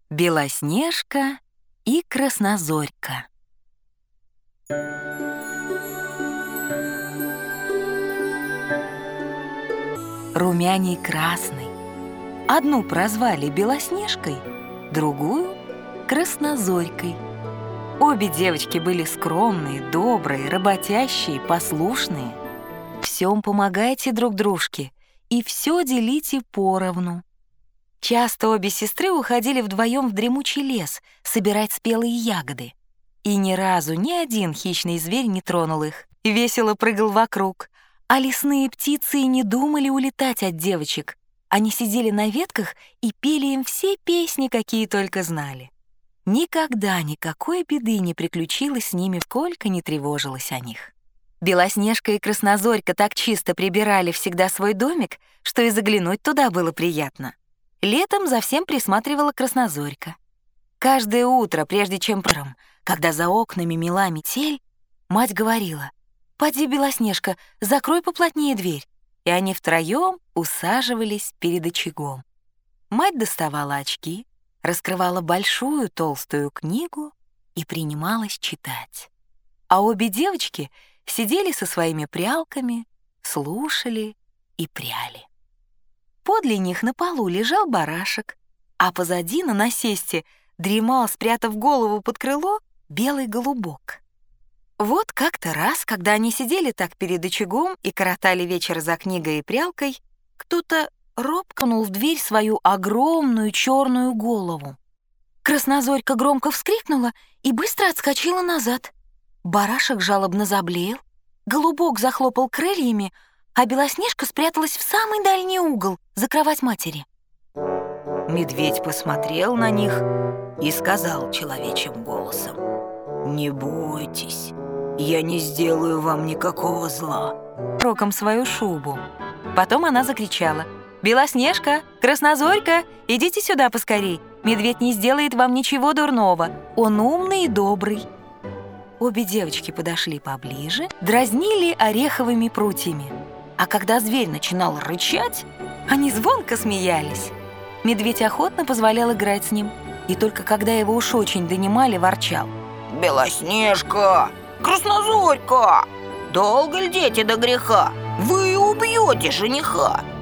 Белоснежка и Краснозорька. Румяней красный. Одну прозвали Белоснежкой, другую — Краснозорькой. Обе девочки были скромные, добрые, работящие, послушные. Всем помогайте друг дружке и все делите поровну. Часто обе сестры уходили вдвоем в дремучий лес собирать спелые ягоды. И ни разу ни один хищный зверь не тронул их, весело прыгал вокруг, а лесные птицы и не думали улетать от девочек. Они сидели на ветках и пели им все песни, какие только знали. Никогда никакой беды не приключилось с ними, сколько не тревожилась о них. Белоснежка и Краснозорька так чисто прибирали всегда свой домик, что и заглянуть туда было приятно. Летом за всем присматривала Краснозорька. Каждое утро, прежде чем когда за окнами мела метель, мать говорила: «Поди, Белоснежка, закрой поплотнее дверь». И они втроем усаживались перед очагом. Мать доставала очки, раскрывала большую толстую книгу и принималась читать. А обе девочки сидели со своими прялками, слушали и пряли. Подле них на полу лежал барашек, а позади на насесте дремал, спрятав голову под крыло, белый голубок. Вот как-то раз, когда они сидели так перед очагом и коротали вечер за книгой и прялкой, кто-то робко пнул в дверь свою огромную черную голову. Краснозорька громко вскрикнула и быстро отскочила назад. Барашек жалобно заблеял, голубок захлопал крыльями, а Белоснежка спряталась в самый дальний угол, за кровать матери. Медведь посмотрел на них и сказал человечьим голосом: «Не бойтесь, я не сделаю вам никакого зла». Роком свою шубу. Потом она закричала: «Белоснежка, Краснозорька, идите сюда поскорей. Медведь не сделает вам ничего дурного. Он умный и добрый». Обе девочки подошли поближе, дразнили ореховыми прутьями. А когда зверь начинал рычать, они звонко смеялись. Медведь охотно позволял играть с ним, и только когда его уж очень донимали, ворчал: «Белоснежка, Краснозорька, долго ль дети до греха? Вы убьете жениха!»